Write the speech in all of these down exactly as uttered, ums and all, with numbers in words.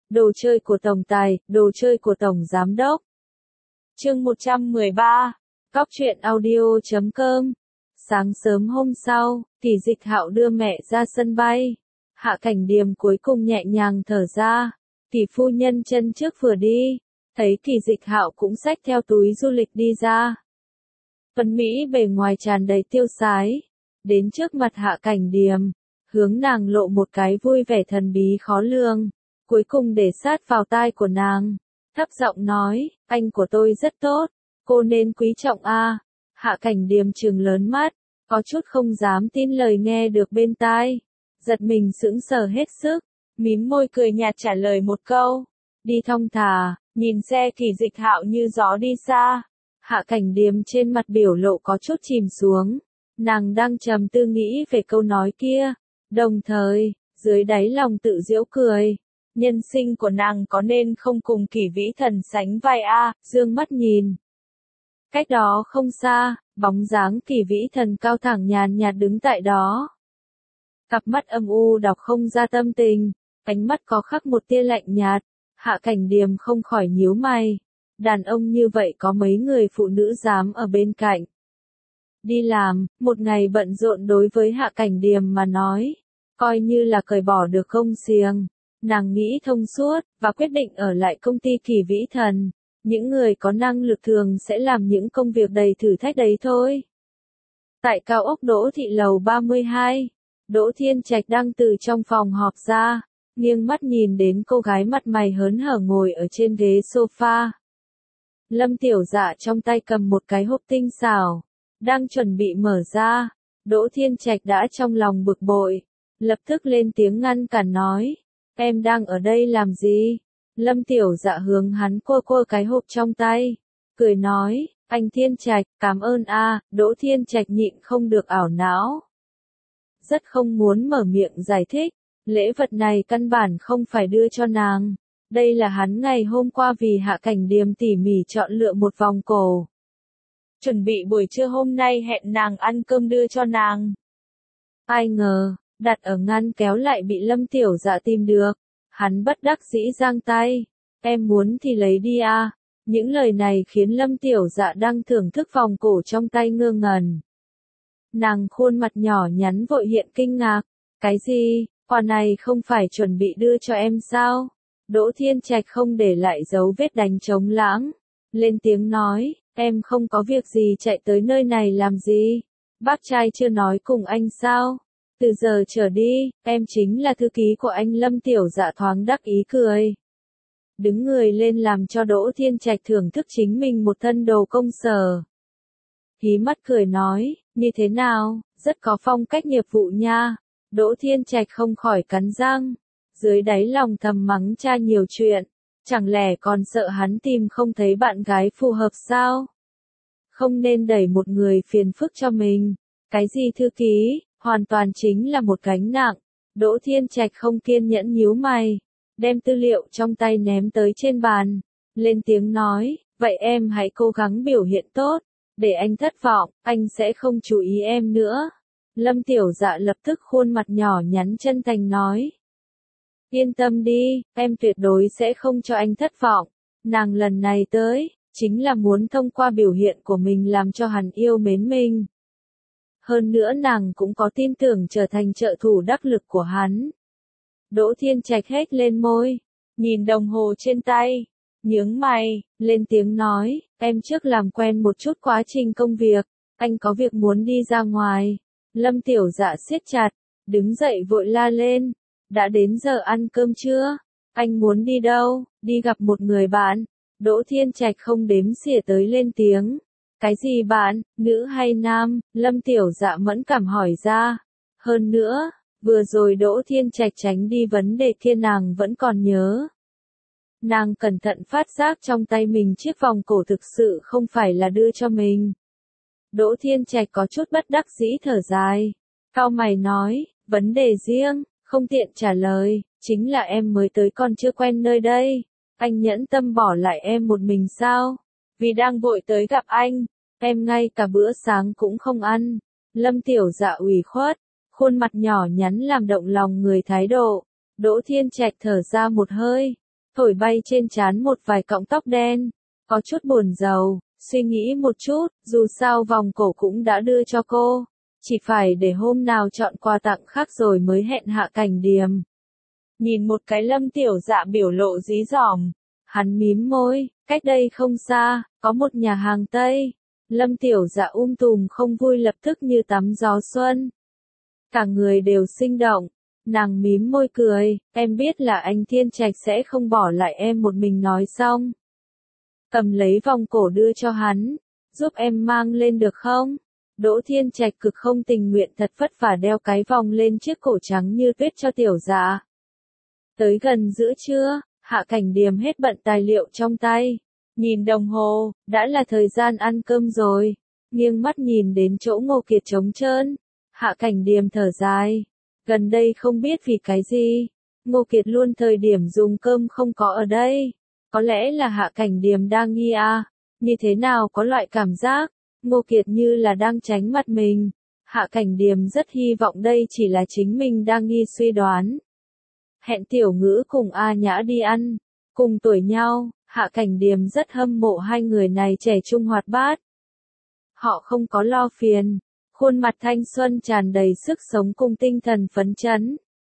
Đồ chơi của tổng tài, đồ chơi của tổng giám đốc. Chương một trăm mười ba, Cóc truyện audio chấm com. Sáng sớm hôm sau, Kỳ Dịch Hạo đưa mẹ ra sân bay. Hạ Cảnh Điềm cuối cùng nhẹ nhàng thở ra. Kỳ phu nhân chân trước vừa đi, thấy Kỳ Dịch Hạo cũng xách theo túi du lịch đi ra. Tuấn Mỹ bề ngoài tràn đầy tiêu sái, đến trước mặt Hạ Cảnh Điềm, hướng nàng lộ một cái vui vẻ thần bí khó lường, cuối cùng để sát vào tai của nàng, thấp giọng nói, anh của tôi rất tốt, cô nên quý trọng a. Hạ Cảnh Điềm trừng lớn mắt, có chút không dám tin lời nghe được bên tai, giật mình sững sờ hết sức, mím môi cười nhạt trả lời một câu, đi thong thả, nhìn xe Kỳ Dịch Hạo như gió đi xa. Hạ Cảnh Điềm trên mặt biểu lộ có chút chìm xuống, nàng đang trầm tư nghĩ về câu nói kia, đồng thời, dưới đáy lòng tự giễu cười, nhân sinh của nàng có nên không cùng Kỳ Vĩ Thần sánh vai a, dương mắt nhìn. Cách đó không xa, bóng dáng Kỳ Vĩ Thần cao thẳng nhàn nhạt đứng tại đó. Cặp mắt âm u đọc không ra tâm tình, ánh mắt có khắc một tia lạnh nhạt, Hạ Cảnh Điềm không khỏi nhíu mày. Đàn ông như vậy có mấy người phụ nữ dám ở bên cạnh. Đi làm, một ngày bận rộn đối với Hạ Cảnh Điềm mà nói, coi như là cởi bỏ được công xiềng. Nàng nghĩ thông suốt, và quyết định ở lại công ty Kỳ Vĩ Thần. Những người có năng lực thường sẽ làm những công việc đầy thử thách đấy thôi. Tại cao ốc Đỗ Thị Lầu ba mươi hai, Đỗ Thiên Trạch đang từ trong phòng họp ra, nghiêng mắt nhìn đến cô gái mặt mày hớn hở ngồi ở trên ghế sofa. Lâm Tiểu Dạ trong tay cầm một cái hộp tinh xảo, đang chuẩn bị mở ra, Đỗ Thiên Trạch đã trong lòng bực bội, lập tức lên tiếng ngăn cản nói, em đang ở đây làm gì? Lâm Tiểu Dạ hướng hắn quơ quơ cái hộp trong tay, cười nói, anh Thiên Trạch, cảm ơn a. Đỗ Thiên Trạch nhịn không được ảo não. Rất không muốn mở miệng giải thích, lễ vật này căn bản không phải đưa cho nàng. Đây là hắn ngày hôm qua vì Hạ Cảnh Điềm tỉ mỉ chọn lựa một vòng cổ. Chuẩn bị buổi trưa hôm nay hẹn nàng ăn cơm đưa cho nàng. Ai ngờ, đặt ở ngăn kéo lại bị Lâm Tiểu Dạ tìm được. Hắn bất đắc dĩ giang tay. Em muốn thì lấy đi a. Những lời này khiến Lâm Tiểu Dạ đang thưởng thức vòng cổ trong tay ngơ ngẩn. Nàng khuôn mặt nhỏ nhắn vội hiện kinh ngạc. Cái gì, quà này không phải chuẩn bị đưa cho em sao? Đỗ Thiên Trạch không để lại dấu vết đánh trống lãng. Lên tiếng nói, em không có việc gì chạy tới nơi này làm gì? Bác trai chưa nói cùng anh sao? Từ giờ trở đi, em chính là thư ký của anh. Lâm Tiểu Dạ thoáng đắc ý cười. Đứng người lên làm cho Đỗ Thiên Trạch thưởng thức chính mình một thân đồ công sở. Hí mắt cười nói, như thế nào, rất có phong cách nghiệp vụ nha. Đỗ Thiên Trạch không khỏi cắn răng. Dưới đáy lòng thầm mắng cha nhiều chuyện, chẳng lẽ còn sợ hắn tìm không thấy bạn gái phù hợp sao? Không nên đẩy một người phiền phức cho mình. Cái gì thư ký, hoàn toàn chính là một gánh nặng. Đỗ Thiên Trạch không kiên nhẫn nhíu mày, đem tư liệu trong tay ném tới trên bàn, lên tiếng nói, vậy em hãy cố gắng biểu hiện tốt, để anh thất vọng, anh sẽ không chú ý em nữa. Lâm Tiểu Dạ lập tức khuôn mặt nhỏ nhắn chân thành nói. Yên tâm đi, em tuyệt đối sẽ không cho anh thất vọng. Nàng lần này tới, chính là muốn thông qua biểu hiện của mình làm cho hắn yêu mến mình. Hơn nữa nàng cũng có tin tưởng trở thành trợ thủ đắc lực của hắn. Đỗ Thiên Trạch hét lên môi, nhìn đồng hồ trên tay, nhướng mày, lên tiếng nói, em trước làm quen một chút quá trình công việc, anh có việc muốn đi ra ngoài. Lâm Tiểu Dạ siết chặt, đứng dậy vội la lên. Đã đến giờ ăn cơm chưa? Anh muốn đi đâu? Đi gặp một người bạn. Đỗ Thiên Trạch không đếm xỉa tới lên tiếng. Cái gì bạn, nữ hay nam? Lâm Tiểu Dạ mẫn cảm hỏi ra. Hơn nữa, vừa rồi Đỗ Thiên Trạch tránh đi vấn đề kia nàng vẫn còn nhớ. Nàng cẩn thận phát giác trong tay mình chiếc vòng cổ thực sự không phải là đưa cho mình. Đỗ Thiên Trạch có chút bất đắc dĩ thở dài. Cau mày nói, vấn đề riêng. Không tiện trả lời, chính là em mới tới còn chưa quen nơi đây. Anh nhẫn tâm bỏ lại em một mình sao? Vì đang vội tới gặp anh, em ngay cả bữa sáng cũng không ăn. Lâm Tiểu Dạ ủy khuất, khuôn mặt nhỏ nhắn làm động lòng người thái độ. Đỗ Thiên Trạch thở ra một hơi, thổi bay trên trán một vài cọng tóc đen, có chút buồn rầu, suy nghĩ một chút, dù sao vòng cổ cũng đã đưa cho cô, chỉ phải để hôm nào chọn quà tặng khác rồi mới hẹn Hạ Cảnh Điềm. Nhìn một cái Lâm Tiểu Dạ biểu lộ dí dỏm, hắn mím môi, cách đây không xa, có một nhà hàng Tây. Lâm Tiểu Dạ um tùm không vui lập tức như tắm gió xuân. Cả người đều sinh động, nàng mím môi cười, em biết là anh Thiên Trạch sẽ không bỏ lại em một mình nói xong. Cầm lấy vòng cổ đưa cho hắn, giúp em mang lên được không? Đỗ Thiên Trạch cực không tình nguyện thật vất vả đeo cái vòng lên chiếc cổ trắng như tuyết cho Tiểu Dạ. Tới gần giữa trưa, Hạ Cảnh Điềm hết bận tài liệu trong tay. Nhìn đồng hồ, đã là thời gian ăn cơm rồi. Nghiêng mắt nhìn đến chỗ Ngô Kiệt trống trơn. Hạ Cảnh Điềm thở dài. Gần đây không biết vì cái gì. Ngô Kiệt luôn thời điểm dùng cơm không có ở đây. Có lẽ là Hạ Cảnh Điềm đang nghi à. Như thế nào có loại cảm giác. Ngô Kiệt như là đang tránh mặt mình. Hạ Cảnh Điềm rất hy vọng đây chỉ là chính mình đang nghi suy đoán. Hẹn Tiểu Ngữ cùng A Nhã đi ăn. Cùng tuổi nhau, Hạ Cảnh Điềm rất hâm mộ hai người này trẻ trung hoạt bát. Họ không có lo phiền, khuôn mặt thanh xuân tràn đầy sức sống cùng tinh thần phấn chấn.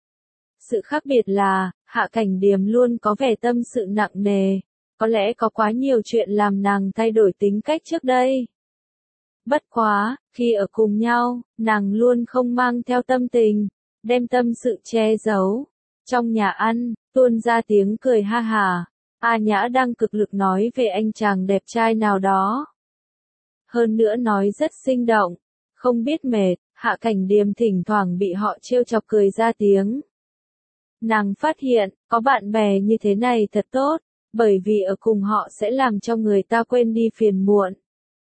Sự khác biệt là, Hạ Cảnh Điềm luôn có vẻ tâm sự nặng nề, có lẽ có quá nhiều chuyện làm nàng thay đổi tính cách trước đây. Bất quá, khi ở cùng nhau, nàng luôn không mang theo tâm tình, đem tâm sự che giấu. Trong nhà ăn, tuôn ra tiếng cười ha hà. A Nhã đang cực lực nói về anh chàng đẹp trai nào đó. Hơn nữa nói rất sinh động, không biết mệt, Hạ Cảnh Điềm thỉnh thoảng bị họ trêu chọc cười ra tiếng. Nàng phát hiện, có bạn bè như thế này thật tốt, bởi vì ở cùng họ sẽ làm cho người ta quên đi phiền muộn.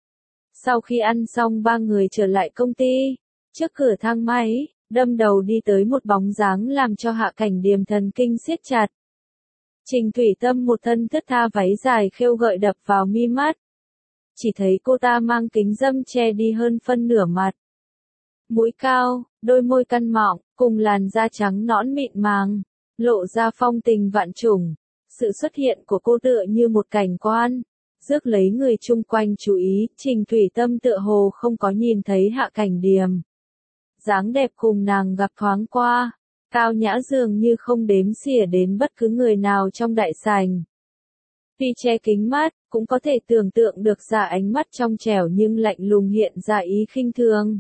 Sau khi ăn xong ba người trở lại công ty, trước cửa thang máy, đâm đầu đi tới một bóng dáng làm cho Hạ Cảnh Điềm thần kinh siết chặt. Trình Thủy Tâm một thân thướt tha váy dài khêu gợi đập vào mi mắt. Chỉ thấy cô ta mang kính râm che đi hơn phân nửa mặt. Mũi cao, đôi môi căn mọng, cùng làn da trắng nõn mịn màng, lộ ra phong tình vạn trùng. Sự xuất hiện của cô tựa như một cảnh quan, rước lấy người chung quanh chú ý. Trình Thủy Tâm tựa hồ không có nhìn thấy Hạ Cảnh Điềm. Dáng đẹp cùng nàng gặp thoáng qua, cao nhã dường như không đếm xỉa đến bất cứ người nào trong đại sảnh. Tuy che kính mắt, cũng có thể tưởng tượng được ra ánh mắt trong trẻo nhưng lạnh lùng hiện ra ý khinh thường.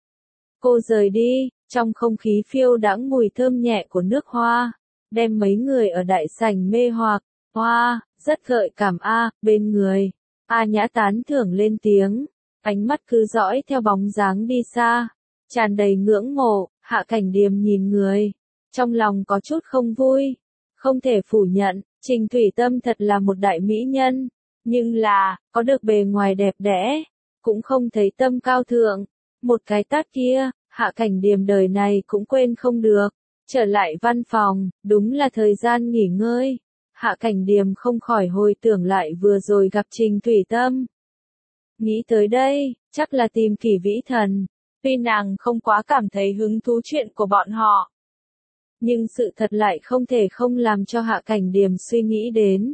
Cô rời đi, trong không khí phiêu đãng mùi thơm nhẹ của nước hoa, đem mấy người ở đại sảnh mê hoặc. Hoa, rất gợi cảm a, bên người. A Nhã tán thưởng lên tiếng, ánh mắt cứ dõi theo bóng dáng đi xa, tràn đầy ngưỡng mộ. Hạ Cảnh Điềm nhìn người, trong lòng có chút không vui. Không thể phủ nhận, Trình Thủy Tâm thật là một đại mỹ nhân, nhưng là, có được bề ngoài đẹp đẽ, cũng không thấy tâm cao thượng. Một cái tát kia, Hạ Cảnh Điềm đời này cũng quên không được. Trở lại văn phòng, đúng là thời gian nghỉ ngơi. Hạ Cảnh Điềm không khỏi hồi tưởng lại vừa rồi gặp Trình Thủy Tâm. Nghĩ tới đây, chắc là tìm Kỷ Vĩ Thần. Tuy nàng không quá cảm thấy hứng thú chuyện của bọn họ, nhưng sự thật lại không thể không làm cho Hạ Cảnh Điềm suy nghĩ đến.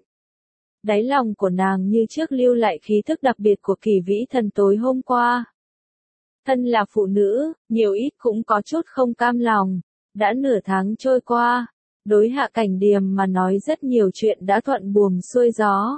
Đáy lòng của nàng như trước lưu lại khí thức đặc biệt của Kỷ Vĩ Thần tối hôm qua. Thân là phụ nữ, nhiều ít cũng có chút không cam lòng. Đã nửa tháng trôi qua, đối Hạ Cảnh Điềm mà nói rất nhiều chuyện đã thuận buồm xuôi gió.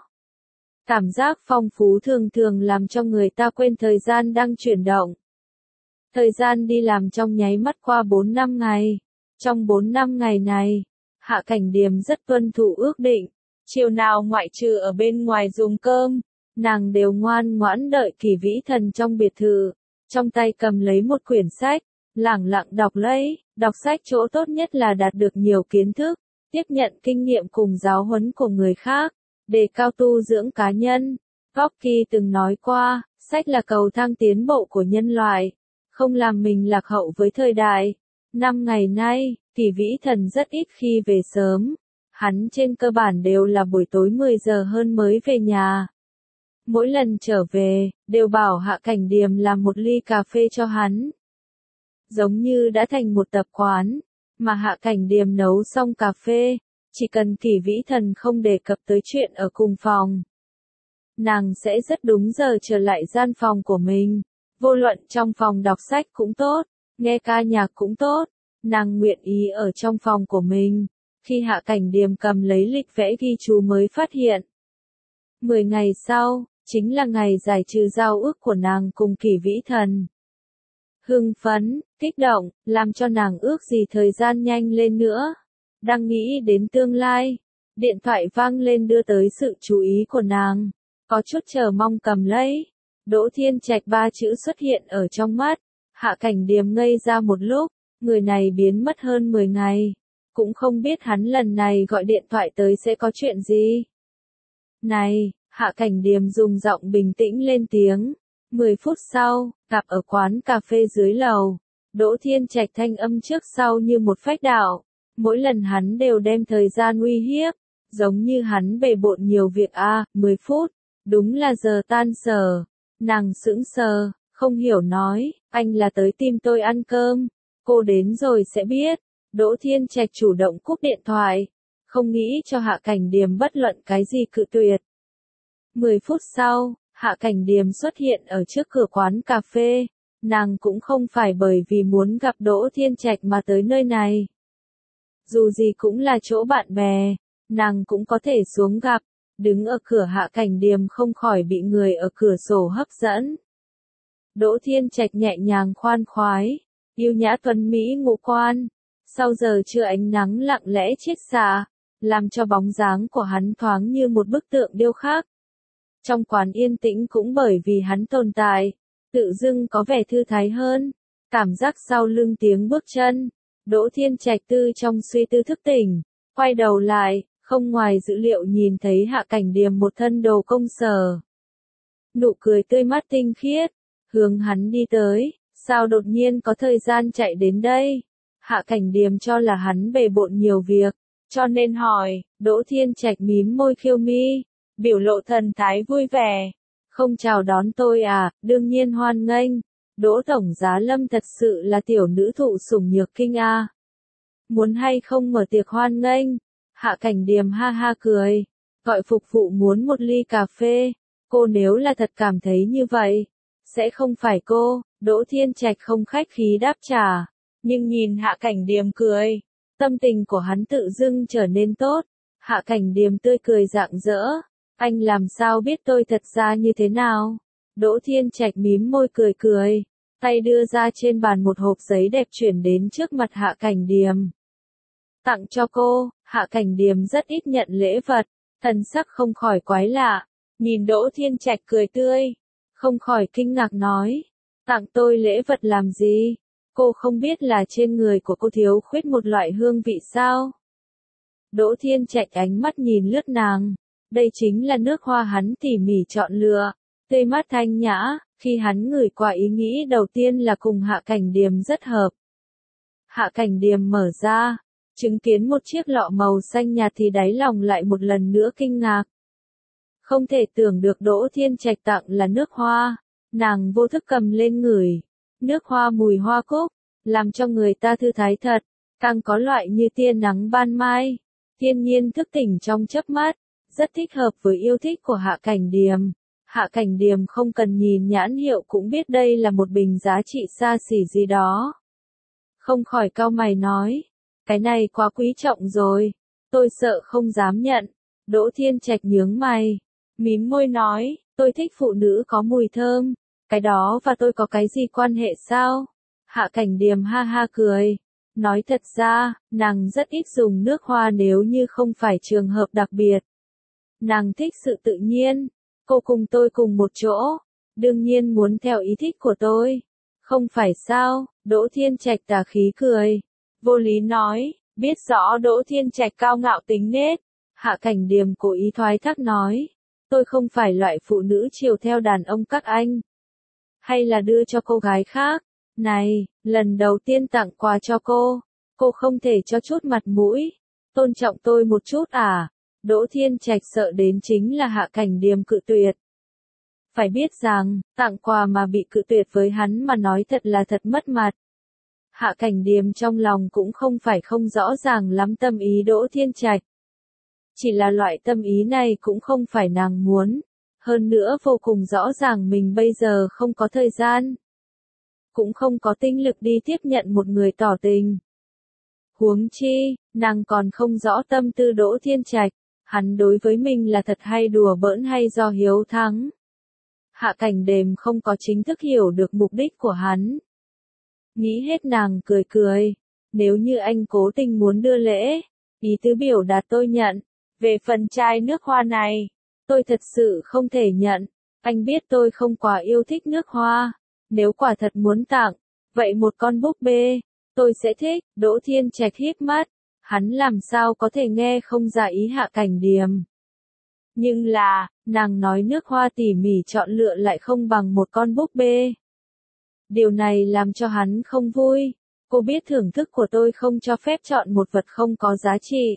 Cảm giác phong phú thường thường làm cho người ta quên thời gian đang chuyển động. Thời gian đi làm trong nháy mắt qua bốn năm ngày. Trong bốn năm ngày này, Hạ Cảnh Điềm rất tuân thủ ước định. Chiều nào ngoại trừ ở bên ngoài dùng cơm, nàng đều ngoan ngoãn đợi Kỷ Vĩ Thần trong biệt thự. Trong tay cầm lấy một quyển sách, lẳng lặng đọc lấy. Đọc sách chỗ tốt nhất là đạt được nhiều kiến thức, tiếp nhận kinh nghiệm cùng giáo huấn của người khác, đề cao tu dưỡng cá nhân. Gorky từng nói qua, sách là cầu thang tiến bộ của nhân loại, không làm mình lạc hậu với thời đại. Năm ngày nay, Kỷ Vĩ Thần rất ít khi về sớm, hắn trên cơ bản đều là buổi tối mười giờ hơn mới về nhà. Mỗi lần trở về, đều bảo Hạ Cảnh Điềm làm một ly cà phê cho hắn. Giống như đã thành một tập quán, mà Hạ Cảnh Điềm nấu xong cà phê, chỉ cần Kỷ Vĩ Thần không đề cập tới chuyện ở cùng phòng, nàng sẽ rất đúng giờ trở lại gian phòng của mình. Vô luận trong phòng đọc sách cũng tốt, nghe ca nhạc cũng tốt, nàng nguyện ý ở trong phòng của mình. Khi Hạ Cảnh Điềm cầm lấy lịch vẽ ghi chú mới phát hiện. Mười ngày sau, chính là ngày giải trừ giao ước của nàng cùng Kỷ Vĩ Thần. Hưng phấn, kích động, làm cho nàng ước gì thời gian nhanh lên nữa. Đang nghĩ đến tương lai, điện thoại vang lên đưa tới sự chú ý của nàng. Có chút chờ mong cầm lấy. Đỗ Thiên Trạch ba chữ xuất hiện ở trong mắt. Hạ Cảnh Điềm ngây ra một lúc, người này biến mất hơn mười ngày. Cũng không biết hắn lần này gọi điện thoại tới sẽ có chuyện gì. Này, Hạ Cảnh Điềm dùng giọng bình tĩnh lên tiếng. Mười phút sau, gặp ở quán cà phê dưới lầu. Đỗ Thiên Trạch thanh âm trước sau như một phách đạo. Mỗi lần hắn đều đem thời gian uy hiếp. Giống như hắn bề bộn nhiều việc a à, mười phút. Đúng là giờ tan sở. Nàng sững sờ, không hiểu nói, anh là tới tìm tôi ăn cơm. Cô đến rồi sẽ biết. Đỗ Thiên Trạch chủ động cúp điện thoại. Không nghĩ cho Hạ Cảnh Điềm bất luận cái gì cự tuyệt. Mười phút sau, Hạ Cảnh Điềm xuất hiện ở trước cửa quán cà phê. Nàng cũng không phải bởi vì muốn gặp Đỗ Thiên Trạch mà tới nơi này. Dù gì cũng là chỗ bạn bè, nàng cũng có thể xuống gặp. Đứng ở cửa Hạ Cảnh Điềm không khỏi bị người ở cửa sổ hấp dẫn. Đỗ Thiên Trạch nhẹ nhàng khoan khoái, yêu nhã tuấn mỹ ngũ quan. Sau giờ trưa ánh nắng lặng lẽ chiết xạ, làm cho bóng dáng của hắn thoáng như một bức tượng điêu khắc. Trong quán yên tĩnh cũng bởi vì hắn tồn tại, tự dưng có vẻ thư thái hơn. Cảm giác sau lưng tiếng bước chân, Đỗ Thiên Trạch tư trong suy tư thức tỉnh, quay đầu lại, không ngoài dữ liệu nhìn thấy Hạ Cảnh Điềm một thân đồ công sở. Nụ cười tươi mát tinh khiết, hướng hắn đi tới, sao đột nhiên có thời gian chạy đến đây? Hạ Cảnh Điềm cho là hắn bề bộn nhiều việc, cho nên hỏi. Đỗ Thiên Trạch mím môi khiêu mi, biểu lộ thần thái vui vẻ. Không chào đón tôi à, đương nhiên hoan nghênh. Đỗ Tổng Giá Lâm thật sự là tiểu nữ thụ sủng nhược kinh a. Muốn hay không mở tiệc hoan nghênh? Hạ Cảnh Điềm ha ha cười, gọi phục vụ muốn một ly cà phê. Cô nếu là thật cảm thấy như vậy, sẽ không phải cô. Đỗ Thiên Trạch không khách khí đáp trả, nhưng nhìn Hạ Cảnh Điềm cười, tâm tình của hắn tự dưng trở nên tốt. Hạ Cảnh Điềm tươi cười rạng rỡ, anh làm sao biết tôi thật ra như thế nào? Đỗ Thiên Trạch mím môi cười cười, tay đưa ra trên bàn một hộp giấy đẹp chuyển đến trước mặt Hạ Cảnh Điềm. Tặng cho cô. Hạ Cảnh Điềm rất ít nhận lễ vật, thần sắc không khỏi quái lạ. Nhìn Đỗ Thiên Trạch cười tươi, không khỏi kinh ngạc nói, tặng tôi lễ vật làm gì? Cô không biết là trên người của cô thiếu khuyết một loại hương vị sao? Đỗ Thiên Trạch ánh mắt nhìn lướt nàng, đây chính là nước hoa hắn tỉ mỉ chọn lựa, tươi mát thanh nhã. Khi hắn ngửi qua ý nghĩ đầu tiên là cùng Hạ Cảnh Điềm rất hợp. Hạ Cảnh Điềm mở ra, chứng kiến một chiếc lọ màu xanh nhạt thì đáy lòng lại một lần nữa kinh ngạc. Không thể tưởng được Đỗ Thiên Trạch tặng là nước hoa. Nàng vô thức cầm lên ngửi. Nước hoa mùi hoa cúc, làm cho người ta thư thái thật, càng có loại như tia nắng ban mai, thiên nhiên thức tỉnh trong chớp mắt, rất thích hợp với yêu thích của Hạ Cảnh Điềm. Hạ Cảnh Điềm không cần nhìn nhãn hiệu cũng biết đây là một bình giá trị xa xỉ gì đó. Không khỏi cau mày nói, cái này quá quý trọng rồi, tôi sợ không dám nhận. Đỗ Thiên Trạch nhướng mày, mím môi nói, tôi thích phụ nữ có mùi thơm, cái đó và tôi có cái gì quan hệ sao? Hạ Cảnh Điềm ha ha cười, nói thật ra, nàng rất ít dùng nước hoa nếu như không phải trường hợp đặc biệt. Nàng thích sự tự nhiên, cô cùng tôi cùng một chỗ, đương nhiên muốn theo ý thích của tôi. Không phải sao? Đỗ Thiên Trạch tà khí cười, vô lý nói, biết rõ Đỗ Thiên Trạch cao ngạo tính nết. Hạ Cảnh Điềm cố ý thoái thác nói, tôi không phải loại phụ nữ chiều theo đàn ông các anh, hay là đưa cho cô gái khác. Này, lần đầu tiên tặng quà cho cô, cô không thể cho chút mặt mũi, tôn trọng tôi một chút à? Đỗ Thiên Trạch sợ đến chính là Hạ Cảnh Điềm cự tuyệt. Phải biết rằng, tặng quà mà bị cự tuyệt với hắn mà nói thật là thật mất mặt. Hạ Cảnh Điềm trong lòng cũng không phải không rõ ràng lắm tâm ý Đỗ Thiên Trạch, Chỉ là loại tâm ý này cũng không phải nàng muốn. Hơn nữa vô cùng rõ ràng mình bây giờ không có thời gian. Cũng không có tinh lực đi tiếp nhận một người tỏ tình. Huống chi, nàng còn không rõ tâm tư Đỗ Thiên Trạch, hắn đối với mình là thật hay đùa bỡn hay do hiếu thắng. Hạ Cảnh Đềm không có chính thức hiểu được mục đích của hắn. Nghĩ hết nàng cười cười, nếu như anh cố tình muốn đưa lễ, ý tứ biểu đạt tôi nhận, về phần chai nước hoa này, tôi thật sự không thể nhận, anh biết tôi không quá yêu thích nước hoa, nếu quả thật muốn tặng, vậy một con búp bê, tôi sẽ thích. Đỗ Thiên Trạch híp mắt, hắn làm sao có thể nghe không ra ý Hạ Cảnh Điềm. Nhưng là, nàng nói nước hoa tỉ mỉ chọn lựa lại không bằng một con búp bê. Điều này làm cho hắn không vui, cô biết thưởng thức của tôi không cho phép chọn một vật không có giá trị.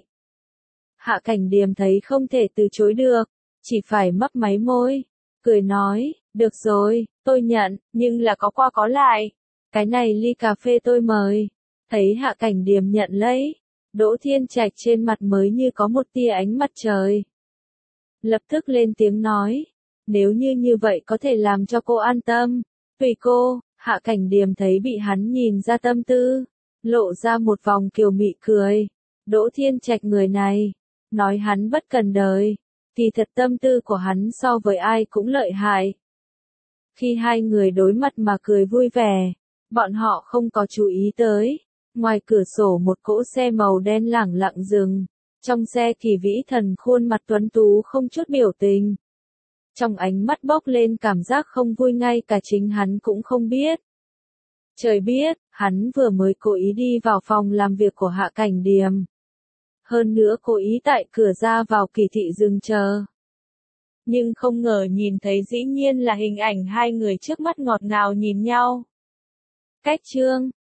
Hạ Cảnh Điềm thấy không thể từ chối được, chỉ phải mấp máy môi, cười nói, được rồi, tôi nhận, nhưng là có qua có lại. Cái này ly cà phê tôi mời. Thấy Hạ Cảnh Điềm nhận lấy, Đỗ Thiên Trạch trên mặt mới như có một tia ánh mặt trời. Lập tức lên tiếng nói, nếu như như vậy có thể làm cho cô an tâm, tùy cô. Hạ Cảnh Điềm thấy bị hắn nhìn ra tâm tư, lộ ra một vòng kiều mị cười. Đỗ Thiên Trạch người này, nói hắn bất cần đời, kỳ thật tâm tư của hắn so với ai cũng lợi hại. Khi hai người đối mặt mà cười vui vẻ, bọn họ không có chú ý tới, ngoài cửa sổ một cỗ xe màu đen lẳng lặng dừng, trong xe Kỳ Vĩ Thần khuôn mặt tuấn tú không chút biểu tình. Trong ánh mắt bốc lên cảm giác không vui ngay cả chính hắn cũng không biết. Trời biết, hắn vừa mới cố ý đi vào phòng làm việc của Hạ Cảnh Điềm. Hơn nữa cố ý tại cửa ra vào Kỳ thị dừng chờ. Nhưng không ngờ nhìn thấy dĩ nhiên là hình ảnh hai người trước mắt ngọt ngào nhìn nhau. Cách chương